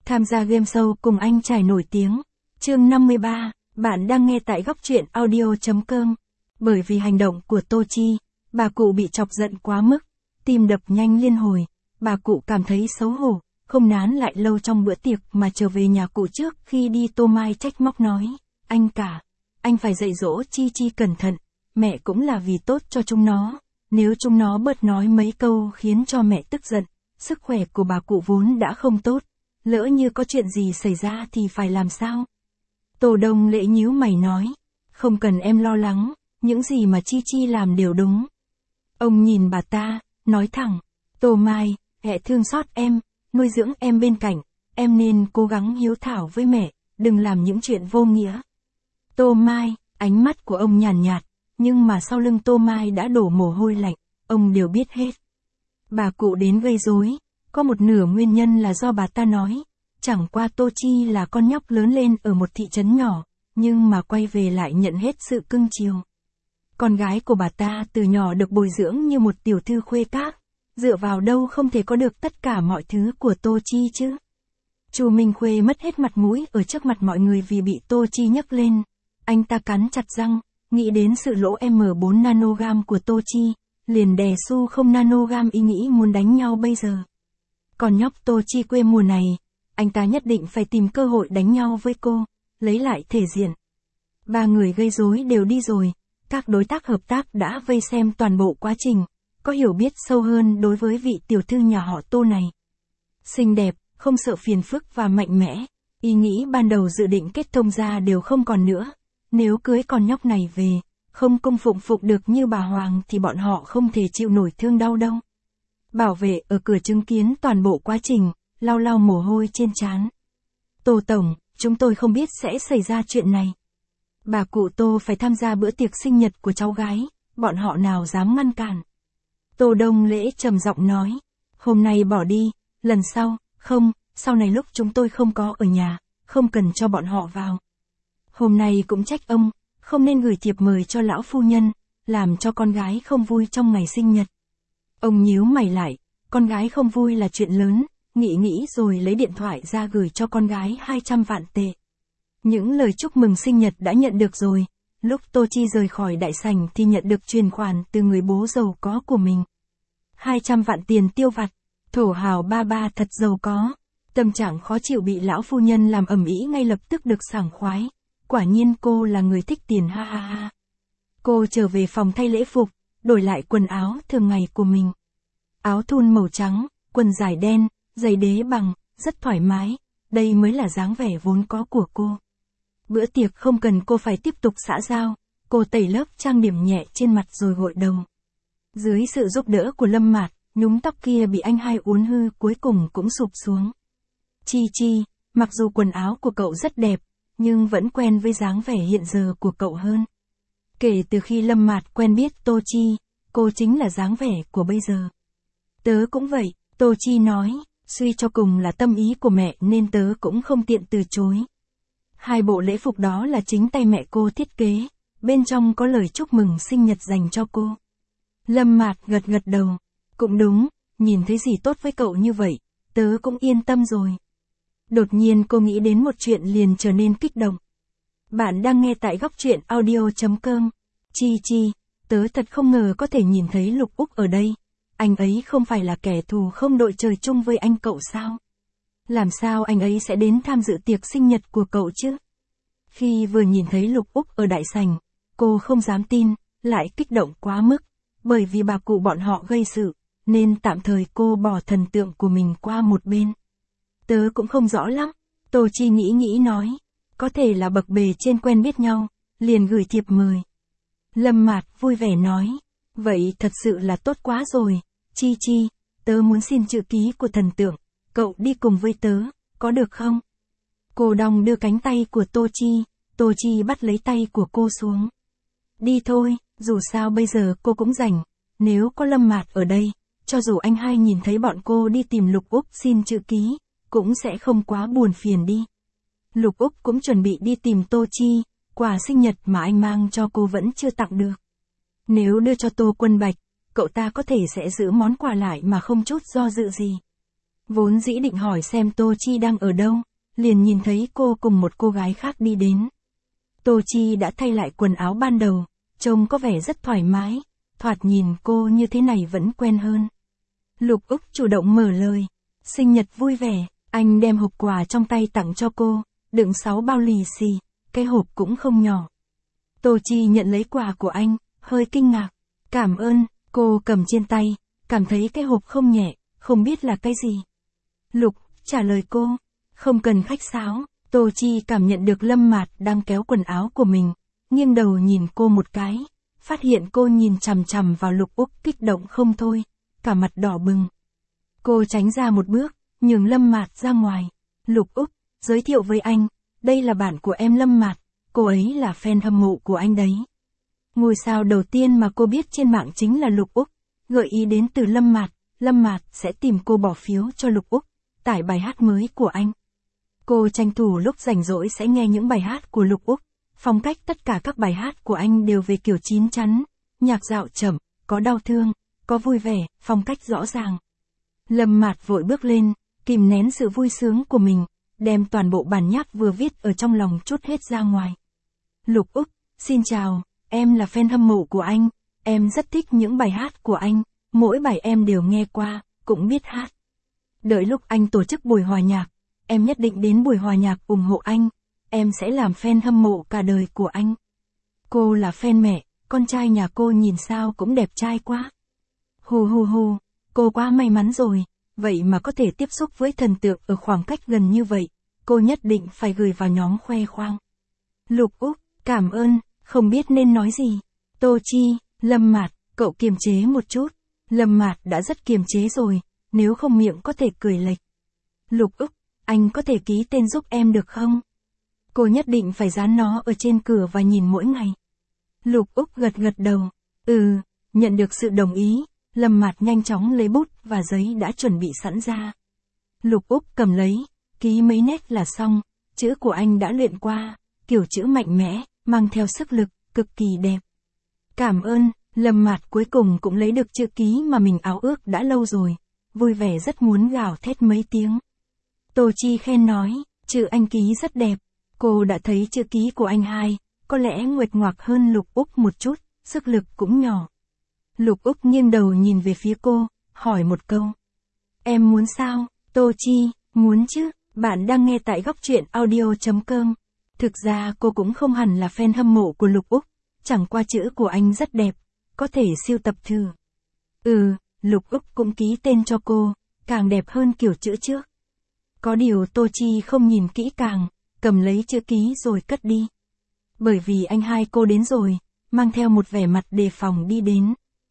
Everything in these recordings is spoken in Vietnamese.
Tham gia game show cùng anh trai nổi tiếng. Chương 53, bạn đang nghe tại góc truyện audio.com. Bởi vì hành động của Tô Chi, bà cụ bị chọc giận quá mức, tim đập nhanh liên hồi, bà cụ cảm thấy xấu hổ, không nán lại lâu trong bữa tiệc mà trở về nhà cụ trước khi đi. Tô Mai trách móc nói, anh cả, anh phải dạy dỗ Chi Chi cẩn thận, mẹ cũng là vì tốt cho chúng nó, nếu chúng nó bớt nói mấy câu khiến cho mẹ tức giận, sức khỏe của bà cụ vốn đã không tốt, lỡ như có chuyện gì xảy ra thì phải làm sao? Tô Đông Lễ nhíu mày nói, không cần em lo lắng, những gì mà Chi Chi làm đều đúng. Ông nhìn bà ta, nói thẳng, Tô Mai, mẹ thương xót em, nuôi dưỡng em bên cạnh, em nên cố gắng hiếu thảo với mẹ, đừng làm những chuyện vô nghĩa. Tô Mai, ánh mắt của ông nhàn nhạt, nhưng mà sau lưng Tô Mai đã đổ mồ hôi lạnh, ông đều biết hết. Bà cụ đến gây rối, có một nửa nguyên nhân là do bà ta nói, chẳng qua Tô Chi là con nhóc lớn lên ở một thị trấn nhỏ, nhưng mà quay về lại nhận hết sự cưng chiều. Con gái của bà ta từ nhỏ được bồi dưỡng như một tiểu thư khuê các, dựa vào đâu không thể có được tất cả mọi thứ của Tô Chi chứ. Chu Minh Khuê mất hết mặt mũi ở trước mặt mọi người vì bị Tô Chi nhấc lên. Anh ta cắn chặt răng, nghĩ đến sự lỗ M4 nanogam của Tô Chi, liền đè Su không nanogam ý nghĩ muốn đánh nhau bây giờ. Còn nhóc Tô Chi quê mùa này, anh ta nhất định phải tìm cơ hội đánh nhau với cô, lấy lại thể diện. Ba người gây rối đều đi rồi, các đối tác hợp tác đã vây xem toàn bộ quá trình, có hiểu biết sâu hơn đối với vị tiểu thư nhà họ Tô này. Xinh đẹp, không sợ phiền phức và mạnh mẽ, ý nghĩ ban đầu dự định kết thông gia đều không còn nữa. Nếu cưới con nhóc này về, không cung phụng phục được như bà Hoàng thì bọn họ không thể chịu nổi thương đau đâu. Bảo vệ ở cửa chứng kiến toàn bộ quá trình, lau lau mồ hôi trên trán. Tô Tổng, chúng tôi không biết sẽ xảy ra chuyện này. Bà cụ Tô phải tham gia bữa tiệc sinh nhật của cháu gái, bọn họ nào dám ngăn cản. Tô Đông Lễ trầm giọng nói, hôm nay bỏ đi, lần sau, không, sau này lúc chúng tôi không có ở nhà, không cần cho bọn họ vào. Hôm nay cũng trách ông, không nên gửi thiệp mời cho lão phu nhân, làm cho con gái không vui trong ngày sinh nhật. Ông nhíu mày lại, con gái không vui là chuyện lớn, nghĩ rồi lấy điện thoại ra gửi cho con gái 200 vạn tệ. Những lời chúc mừng sinh nhật đã nhận được rồi, lúc Tô Chi rời khỏi đại sảnh thì nhận được truyền khoản từ người bố giàu có của mình. 200 vạn tiền tiêu vặt, thổ hào ba ba thật giàu có, tâm trạng khó chịu bị lão phu nhân làm ầm ĩ ngay lập tức được sảng khoái. Quả nhiên cô là người thích tiền ha ha ha. Cô trở về phòng thay lễ phục, đổi lại quần áo thường ngày của mình. Áo thun màu trắng, quần dài đen, giày đế bằng, rất thoải mái, đây mới là dáng vẻ vốn có của cô. Bữa tiệc không cần cô phải tiếp tục xã giao, cô tẩy lớp trang điểm nhẹ trên mặt rồi gội đầu. Dưới sự giúp đỡ của Lâm Mạt, nhúm tóc kia bị anh hai uốn hư cuối cùng cũng sụp xuống. Chi Chi, mặc dù quần áo của cậu rất đẹp, nhưng vẫn quen với dáng vẻ hiện giờ của cậu hơn. Kể từ khi Lâm Mạt quen biết Tô Chi, cô chính là dáng vẻ của bây giờ. Tớ cũng vậy, Tô Chi nói, suy cho cùng là tâm ý của mẹ nên tớ cũng không tiện từ chối. Hai bộ lễ phục đó là chính tay mẹ cô thiết kế, bên trong có lời chúc mừng sinh nhật dành cho cô. Lâm Mạt gật gật đầu, cũng đúng, nhìn thấy gì tốt với cậu như vậy, tớ cũng yên tâm rồi. Đột nhiên cô nghĩ đến một chuyện liền trở nên kích động. Bạn đang nghe tại góc truyện audio.com. Chi Chi, tớ thật không ngờ có thể nhìn thấy Lục Úc ở đây. Anh ấy không phải là kẻ thù không đội trời chung với anh cậu sao? Làm sao anh ấy sẽ đến tham dự tiệc sinh nhật của cậu chứ? Khi vừa nhìn thấy Lục Úc ở đại sảnh, cô không dám tin, lại kích động quá mức. Bởi vì bà cụ bọn họ gây sự, nên tạm thời cô bỏ thần tượng của mình qua một bên. Tớ cũng không rõ lắm, Tô Chi nghĩ nói, có thể là bậc bề trên quen biết nhau, liền gửi thiệp mời. Lâm Mạt vui vẻ nói, vậy thật sự là tốt quá rồi, Chi Chi, tớ muốn xin chữ ký của thần tượng, cậu đi cùng với tớ, có được không? Cô đong đưa cánh tay của Tô Chi bắt lấy tay của cô xuống. Đi thôi, dù sao bây giờ cô cũng rảnh, nếu có Lâm Mạt ở đây, cho dù anh hai nhìn thấy bọn cô đi tìm Lục Úc xin chữ ký, cũng sẽ không quá buồn phiền đi. Lục Úc cũng chuẩn bị đi tìm Tô Chi, quà sinh nhật mà anh mang cho cô vẫn chưa tặng được. Nếu đưa cho Tô Quân Bạch, cậu ta có thể sẽ giữ món quà lại mà không chút do dự gì. Vốn dĩ định hỏi xem Tô Chi đang ở đâu, liền nhìn thấy cô cùng một cô gái khác đi đến. Tô Chi đã thay lại quần áo ban đầu, trông có vẻ rất thoải mái, thoạt nhìn cô như thế này vẫn quen hơn. Lục Úc chủ động mở lời, sinh nhật vui vẻ, anh đem hộp quà trong tay tặng cho cô, đựng 6 bao lì xì, cái hộp cũng không nhỏ. Tô Chi nhận lấy quà của anh, hơi kinh ngạc, cảm ơn, cô cầm trên tay, cảm thấy cái hộp không nhẹ, không biết là cái gì. Lục trả lời cô, không cần khách sáo. Tô Chi cảm nhận được Lâm Mạt đang kéo quần áo của mình, nghiêng đầu nhìn cô một cái, phát hiện cô nhìn chằm chằm vào Lục Úc kích động không thôi, cả mặt đỏ bừng. Cô tránh ra một bước, nhường Lâm Mạt ra ngoài. Lục Úc, giới thiệu với anh, đây là bạn của em Lâm Mạt, cô ấy là fan hâm mộ của anh đấy. Ngôi sao đầu tiên mà cô biết trên mạng chính là Lục Úc, gợi ý đến từ Lâm Mạt sẽ tìm cô bỏ phiếu cho Lục Úc, tải bài hát mới của anh. Cô tranh thủ lúc rảnh rỗi sẽ nghe những bài hát của Lục Úc, phong cách tất cả các bài hát của anh đều về kiểu chín chắn, nhạc dạo chậm, có đau thương, có vui vẻ, phong cách rõ ràng. Lâm Mạt vội bước lên, kìm nén sự vui sướng của mình, đem toàn bộ bản nháp vừa viết ở trong lòng trút hết ra ngoài. Lục Úc, xin chào, em là fan hâm mộ của anh, em rất thích những bài hát của anh, mỗi bài em đều nghe qua, cũng biết hát. Đợi lúc anh tổ chức buổi hòa nhạc, em nhất định đến buổi hòa nhạc ủng hộ anh, em sẽ làm fan hâm mộ cả đời của anh. Cô là fan mẹ, con trai nhà cô nhìn sao cũng đẹp trai quá. Hù hù hù, cô quá may mắn rồi, vậy mà có thể tiếp xúc với thần tượng ở khoảng cách gần như vậy, cô nhất định phải gửi vào nhóm khoe khoang. Lục Úc, cảm ơn, không biết nên nói gì. Tô Chi, Lâm Mạt, cậu kiềm chế một chút. Lâm Mạt đã rất kiềm chế rồi, nếu không miệng có thể cười lệch. Lục Úc, anh có thể ký tên giúp em được không? Cô nhất định phải dán nó ở trên cửa và nhìn mỗi ngày. Lục Úc gật gật đầu. Nhận được sự đồng ý, Lâm Mạt nhanh chóng lấy bút và giấy đã chuẩn bị sẵn ra. Lục Úc cầm lấy, ký mấy nét là xong, chữ của anh đã luyện qua, kiểu chữ mạnh mẽ, mang theo sức lực, cực kỳ đẹp. Cảm ơn, Lâm Mạt cuối cùng cũng lấy được chữ ký mà mình áo ước đã lâu rồi, vui vẻ rất muốn gào thét mấy tiếng. Tô Chi khen nói, chữ anh ký rất đẹp, cô đã thấy chữ ký của anh hai, có lẽ nguệch ngoạc hơn Lục Úc một chút, sức lực cũng nhỏ. Lục Úc nghiêng đầu nhìn về phía cô, hỏi một câu. Em muốn sao? Tô Chi, muốn chứ, bạn đang nghe tại góc truyện audio.com. Thực ra cô cũng không hẳn là fan hâm mộ của Lục Úc, chẳng qua chữ của anh rất đẹp, có thể sưu tập thử. Lục Úc cũng ký tên cho cô, càng đẹp hơn kiểu chữ trước. Có điều Tô Chi không nhìn kỹ càng, cầm lấy chữ ký rồi cất đi. Bởi vì anh hai cô đến rồi, mang theo một vẻ mặt đề phòng đi đến.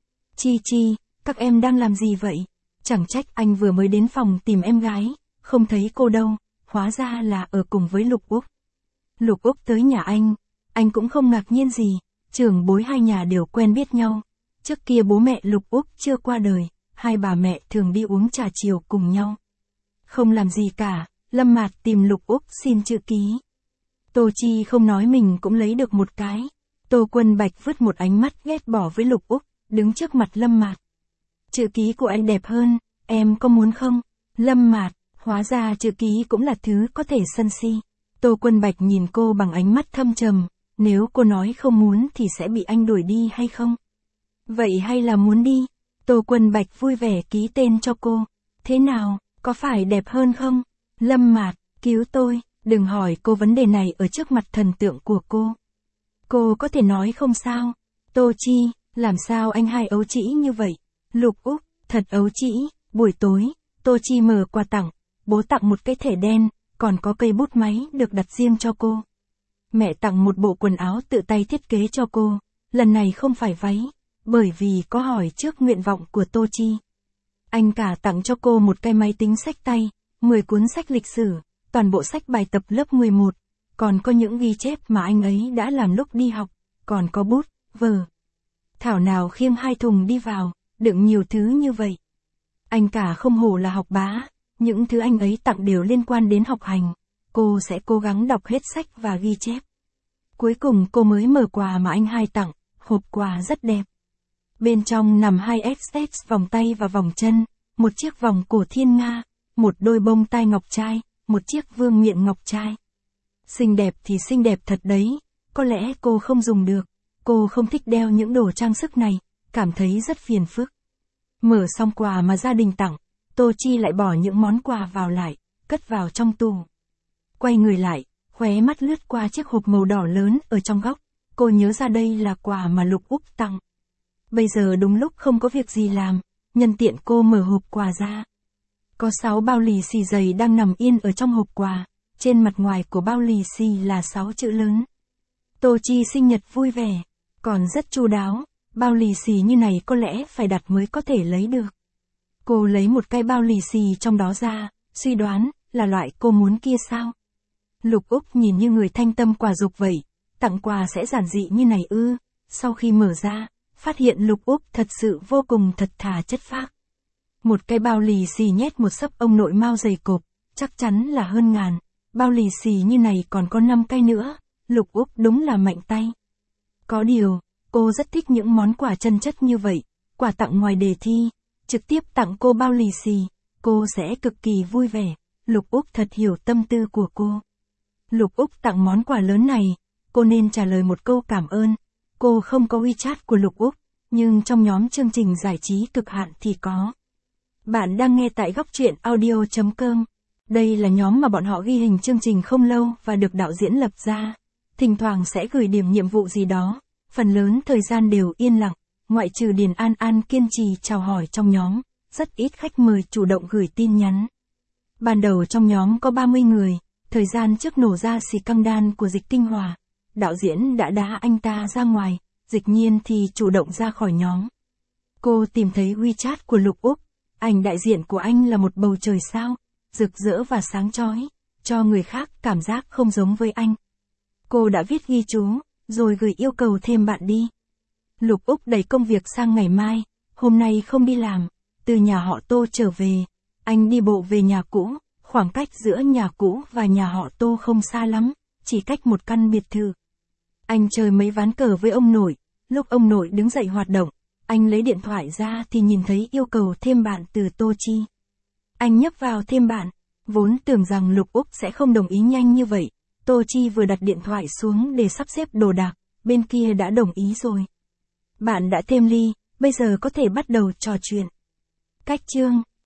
Chi, các em đang làm gì vậy? Chẳng trách anh vừa mới đến phòng tìm em gái, không thấy cô đâu, hóa ra là ở cùng với Lục Úc. Lục Úc tới nhà anh cũng không ngạc nhiên gì, trưởng bối hai nhà đều quen biết nhau. Trước kia bố mẹ Lục Úc chưa qua đời, hai bà mẹ thường đi uống trà chiều cùng nhau. Không làm gì cả, Lâm Mạt tìm Lục Úc xin chữ ký. Tô Chi không nói mình cũng lấy được một cái. Tô Quân Bạch vứt một ánh mắt ghét bỏ với Lục Úc, đứng trước mặt Lâm Mạt. Chữ ký của anh đẹp hơn, em có muốn không? Lâm Mạt, hóa ra chữ ký cũng là thứ có thể sân si. Tô Quân Bạch nhìn cô bằng ánh mắt thâm trầm, nếu cô nói không muốn thì sẽ bị anh đuổi đi hay không? Vậy hay là muốn đi? Tô Quân Bạch vui vẻ ký tên cho cô. Thế nào, có phải đẹp hơn không? Lâm Mạt, cứu tôi, đừng hỏi cô vấn đề này ở trước mặt thần tượng của cô. Cô có thể nói không sao? Tô Chi, làm sao anh hai ấu trĩ như vậy? Lục Úc, thật ấu trĩ. Buổi tối, Tô Chi mở quà tặng, bố tặng một cái thẻ đen, còn có cây bút máy được đặt riêng cho cô. Mẹ tặng một bộ quần áo tự tay thiết kế cho cô, lần này không phải váy, bởi vì có hỏi trước nguyện vọng của Tô Chi. Anh cả tặng cho cô một cái máy tính xách tay, 10 cuốn sách lịch sử, toàn bộ sách bài tập lớp 11, còn có những ghi chép mà anh ấy đã làm lúc đi học, còn có bút, vở. Thảo nào khiêng 2 thùng đi vào, đựng nhiều thứ như vậy. Anh cả không hổ là học bá, những thứ anh ấy tặng đều liên quan đến học hành, cô sẽ cố gắng đọc hết sách và ghi chép. Cuối cùng cô mới mở quà mà anh hai tặng, hộp quà rất đẹp. Bên trong nằm 2 XX vòng tay và vòng chân, một chiếc vòng cổ thiên nga, một đôi bông tai ngọc trai, một chiếc vương miện ngọc trai. Xinh đẹp thì xinh đẹp thật đấy, có lẽ cô không dùng được, cô không thích đeo những đồ trang sức này, cảm thấy rất phiền phức. Mở xong quà mà gia đình tặng, Tô Chi lại bỏ những món quà vào lại, cất vào trong tủ. Quay người lại, khóe mắt lướt qua chiếc hộp màu đỏ lớn ở trong góc, cô nhớ ra đây là quà mà Lục Úc tặng. Bây giờ đúng lúc không có việc gì làm, nhân tiện cô mở hộp quà ra. Có 6 bao lì xì dày đang nằm yên ở trong hộp quà, trên mặt ngoài của bao lì xì là 6 chữ lớn. Tô Chi sinh nhật vui vẻ, còn rất chu đáo, bao lì xì như này có lẽ phải đặt mới có thể lấy được. Cô lấy một cái bao lì xì trong đó ra, suy đoán, là loại cô muốn kia sao? Lục Úc nhìn như người thanh tâm quả dục vậy, tặng quà sẽ giản dị như này ư? Sau khi mở ra, phát hiện Lục Úc thật sự vô cùng thật thà chất phác. Một cái bao lì xì nhét một xấp ông nội mao dày cộp, chắc chắn là hơn ngàn, bao lì xì như này còn có 5 cái nữa, Lục Úc đúng là mạnh tay. Có điều, cô rất thích những món quà chân chất như vậy, quà tặng ngoài đề thi, trực tiếp tặng cô bao lì xì, cô sẽ cực kỳ vui vẻ, Lục Úc thật hiểu tâm tư của cô. Lục Úc tặng món quà lớn này, cô nên trả lời một câu cảm ơn. Cô không có WeChat của Lục Úc, nhưng trong nhóm chương trình giải trí cực hạn thì có. Bạn đang nghe tại góc truyện audio.com. Đây là nhóm mà bọn họ ghi hình chương trình không lâu và được đạo diễn lập ra. Thỉnh thoảng sẽ gửi điểm nhiệm vụ gì đó, phần lớn thời gian đều yên lặng, ngoại trừ Điền An An kiên trì chào hỏi trong nhóm, rất ít khách mời chủ động gửi tin nhắn. Ban đầu trong nhóm có 30 người, thời gian trước nổ ra xì căng đan của Dịch Tinh Hòa, đạo diễn đã đá anh ta ra ngoài, Dịch Nhiên thì chủ động ra khỏi nhóm. Cô tìm thấy WeChat của Lục Úc, ảnh đại diện của anh là một bầu trời sao, rực rỡ và sáng chói, cho người khác cảm giác không giống với anh. Cô đã viết ghi chú, rồi gửi yêu cầu thêm bạn đi. Lục Úc đẩy công việc sang ngày mai, hôm nay không đi làm, từ nhà họ Tô trở về, anh đi bộ về nhà cũ, khoảng cách giữa nhà cũ và nhà họ Tô không xa lắm, chỉ cách một căn biệt thự. Anh chơi mấy ván cờ với ông nội, lúc ông nội đứng dậy hoạt động, anh lấy điện thoại ra thì nhìn thấy yêu cầu thêm bạn từ Tô Chi. Anh nhấp vào thêm bạn, vốn tưởng rằng Lục Úc sẽ không đồng ý nhanh như vậy, Tô Chi vừa đặt điện thoại xuống để sắp xếp đồ đạc, bên kia đã đồng ý rồi. Bạn đã thêm ly, bây giờ có thể bắt đầu trò chuyện. Cách chương